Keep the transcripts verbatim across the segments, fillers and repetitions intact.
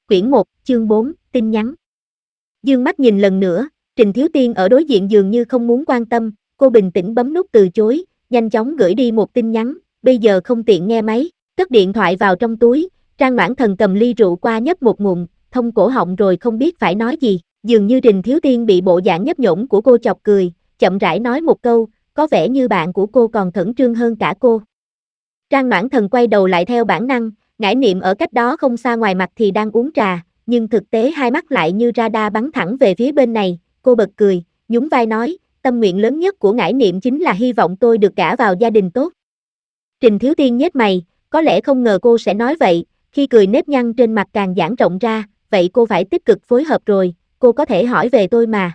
Quyển một, chương bốn, tin nhắn. Dương mắt nhìn lần nữa, Trình Thiếu Tiên ở đối diện dường như không muốn quan tâm, cô bình tĩnh bấm nút từ chối, nhanh chóng gửi đi một tin nhắn, bây giờ không tiện nghe máy, cất điện thoại vào trong túi, Trang Noãn Thần cầm ly rượu qua nhấp một ngụm, thông cổ họng rồi không biết phải nói gì, dường như Trình Thiếu Tiên bị bộ dạng nhấp nhổm của cô chọc cười, chậm rãi nói một câu, có vẻ như bạn của cô còn khẩn trương hơn cả cô. Trang Noãn Thần quay đầu lại theo bản năng, Ngải Niệm ở cách đó không xa ngoài mặt thì đang uống trà, nhưng thực tế hai mắt lại như radar bắn thẳng về phía bên này, cô bật cười, nhún vai nói, tâm nguyện lớn nhất của Ngải Niệm chính là hy vọng tôi được gả vào gia đình tốt. Trình Thiếu Tiên nhếch mày, có lẽ không ngờ cô sẽ nói vậy, khi cười nếp nhăn trên mặt càng giãn rộng ra, vậy cô phải tích cực phối hợp rồi, cô có thể hỏi về tôi mà.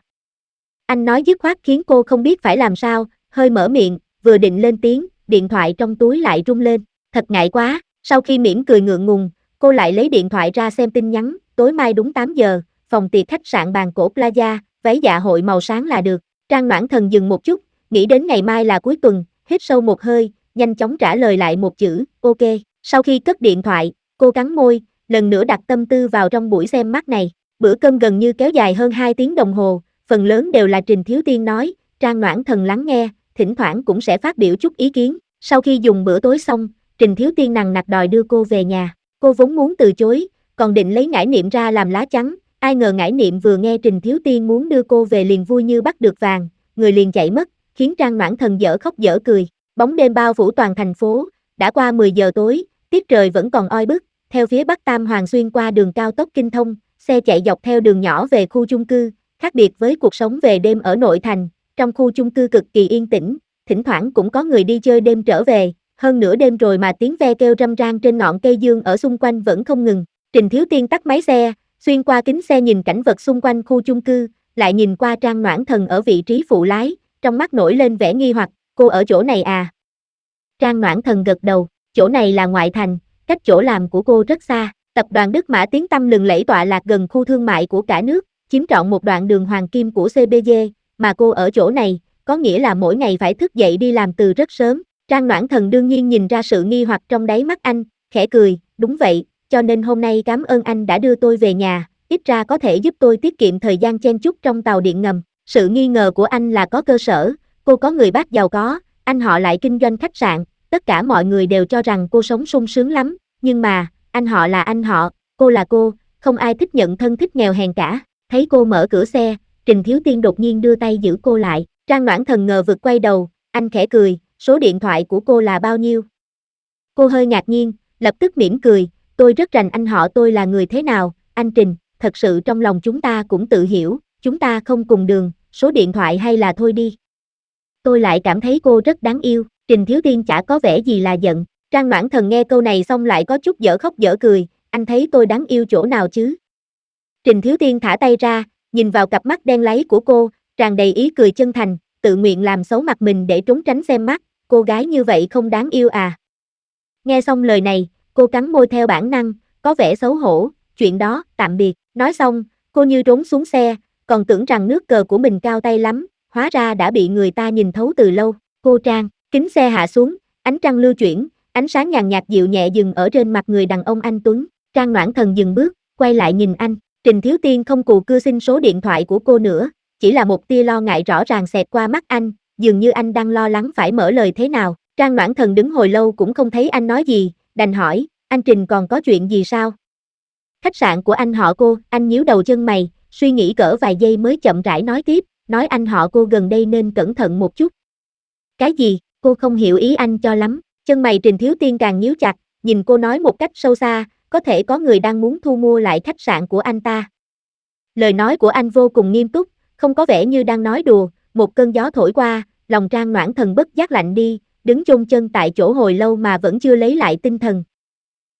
Anh nói dứt khoát khiến cô không biết phải làm sao, hơi mở miệng, vừa định lên tiếng, điện thoại trong túi lại rung lên, thật ngại quá, sau khi mỉm cười ngượng ngùng, cô lại lấy điện thoại ra xem tin nhắn, tối mai đúng tám giờ, phòng tiệc khách sạn Bàn Cổ Plaza, váy dạ hội màu sáng là được. Trang Noãn Thần dừng một chút, nghĩ đến ngày mai là cuối tuần, hít sâu một hơi, nhanh chóng trả lời lại một chữ, ok. Sau khi cất điện thoại, cô cắn môi, lần nữa đặt tâm tư vào trong buổi xem mắt này. Bữa cơm gần như kéo dài hơn hai tiếng đồng hồ, phần lớn đều là Trình Thiếu Tiên nói, Trang Noãn Thần lắng nghe, thỉnh thoảng cũng sẽ phát biểu chút ý kiến. Sau khi dùng bữa tối xong, Trình Thiếu Tiên nằng nặc đòi đưa cô về nhà. Cô vốn muốn từ chối, còn định lấy Ngải Niệm ra làm lá chắn. Ai ngờ Ngải Niệm vừa nghe Trình Thiếu Tiên muốn đưa cô về liền vui như bắt được vàng, người liền chạy mất, khiến Trang Noãn Thần dở khóc dở cười. Bóng đêm bao phủ toàn thành phố, đã qua mười giờ tối, tiết trời vẫn còn oi bức. Theo phía Bắc Tam Hoàng xuyên qua đường cao tốc Kinh Thông, xe chạy dọc theo đường nhỏ về khu chung cư. Khác biệt với cuộc sống về đêm ở nội thành, trong khu chung cư cực kỳ yên tĩnh, thỉnh thoảng cũng có người đi chơi đêm trở về. Hơn nửa đêm rồi mà tiếng ve kêu râm ran trên ngọn cây dương ở xung quanh vẫn không ngừng. Trình Thiếu Tiên tắt máy xe, xuyên qua kính xe nhìn cảnh vật xung quanh khu chung cư, lại nhìn qua Trang Noãn Thần ở vị trí phụ lái, trong mắt nổi lên vẻ nghi hoặc, cô ở chỗ này à? Trang Noãn Thần gật đầu, chỗ này là ngoại thành, cách chỗ làm của cô rất xa. Tập đoàn Đức Mã tiếng tăm lừng lẫy tọa lạc gần khu thương mại của cả nước, chiếm trọn một đoạn đường hoàng kim của xê bê giê, mà cô ở chỗ này, có nghĩa là mỗi ngày phải thức dậy đi làm từ rất sớm. Trang Noãn Thần đương nhiên nhìn ra sự nghi hoặc trong đáy mắt anh, khẽ cười, đúng vậy, cho nên hôm nay cảm ơn anh đã đưa tôi về nhà, ít ra có thể giúp tôi tiết kiệm thời gian chen chúc trong tàu điện ngầm. Sự nghi ngờ của anh là có cơ sở, cô có người bác giàu có, anh họ lại kinh doanh khách sạn, tất cả mọi người đều cho rằng cô sống sung sướng lắm, nhưng mà, anh họ là anh họ, cô là cô, không ai thích nhận thân thích nghèo hèn cả. Thấy cô mở cửa xe, Trình Thiếu Tiên đột nhiên đưa tay giữ cô lại, Trang Noãn Thần ngờ vực quay đầu, anh khẽ cười, số điện thoại của cô là bao nhiêu? Cô hơi ngạc nhiên, lập tức mỉm cười, tôi rất rành anh họ tôi là người thế nào, anh Trình, thật sự trong lòng chúng ta cũng tự hiểu, chúng ta không cùng đường, số điện thoại hay là thôi đi. Tôi lại cảm thấy cô rất đáng yêu, Trình Thiếu Tiên chả có vẻ gì là giận. Trang Noãn Thần nghe câu này xong lại có chút dở khóc dở cười, anh thấy tôi đáng yêu chỗ nào chứ? Trình Thiếu Tiên thả tay ra, nhìn vào cặp mắt đen láy của cô, tràn đầy ý cười chân thành, tự nguyện làm xấu mặt mình để trốn tránh xem mắt, cô gái như vậy không đáng yêu à? Nghe xong lời này, cô cắn môi theo bản năng, có vẻ xấu hổ, chuyện đó, tạm biệt, nói xong, cô như trốn xuống xe, còn tưởng rằng nước cờ của mình cao tay lắm, hóa ra đã bị người ta nhìn thấu từ lâu. Cô Trang, kính xe hạ xuống, ánh trăng lưu chuyển, ánh sáng nhàn nhạt dịu nhẹ dừng ở trên mặt người đàn ông anh tuấn. Trang Noãn Thần dừng bước, quay lại nhìn anh. Trình Thiếu Tiên không cù cưa xin số điện thoại của cô nữa, chỉ là một tia lo ngại rõ ràng xẹt qua mắt anh, dường như anh đang lo lắng phải mở lời thế nào. Trang Noãn Thần đứng hồi lâu cũng không thấy anh nói gì, đành hỏi, anh Trình còn có chuyện gì sao? Khách sạn của anh họ cô, anh nhíu đầu chân mày, suy nghĩ cỡ vài giây mới chậm rãi nói tiếp, nói anh họ cô gần đây nên cẩn thận một chút. Cái gì? Cô không hiểu ý anh cho lắm. Chân mày Trình Thiếu Tiên càng nhíu chặt, nhìn cô nói một cách sâu xa, có thể có người đang muốn thu mua lại khách sạn của anh ta. Lời nói của anh vô cùng nghiêm túc, không có vẻ như đang nói đùa, một cơn gió thổi qua, lòng Trang Noãn Thần bất giác lạnh đi, đứng chôn chân tại chỗ hồi lâu mà vẫn chưa lấy lại tinh thần.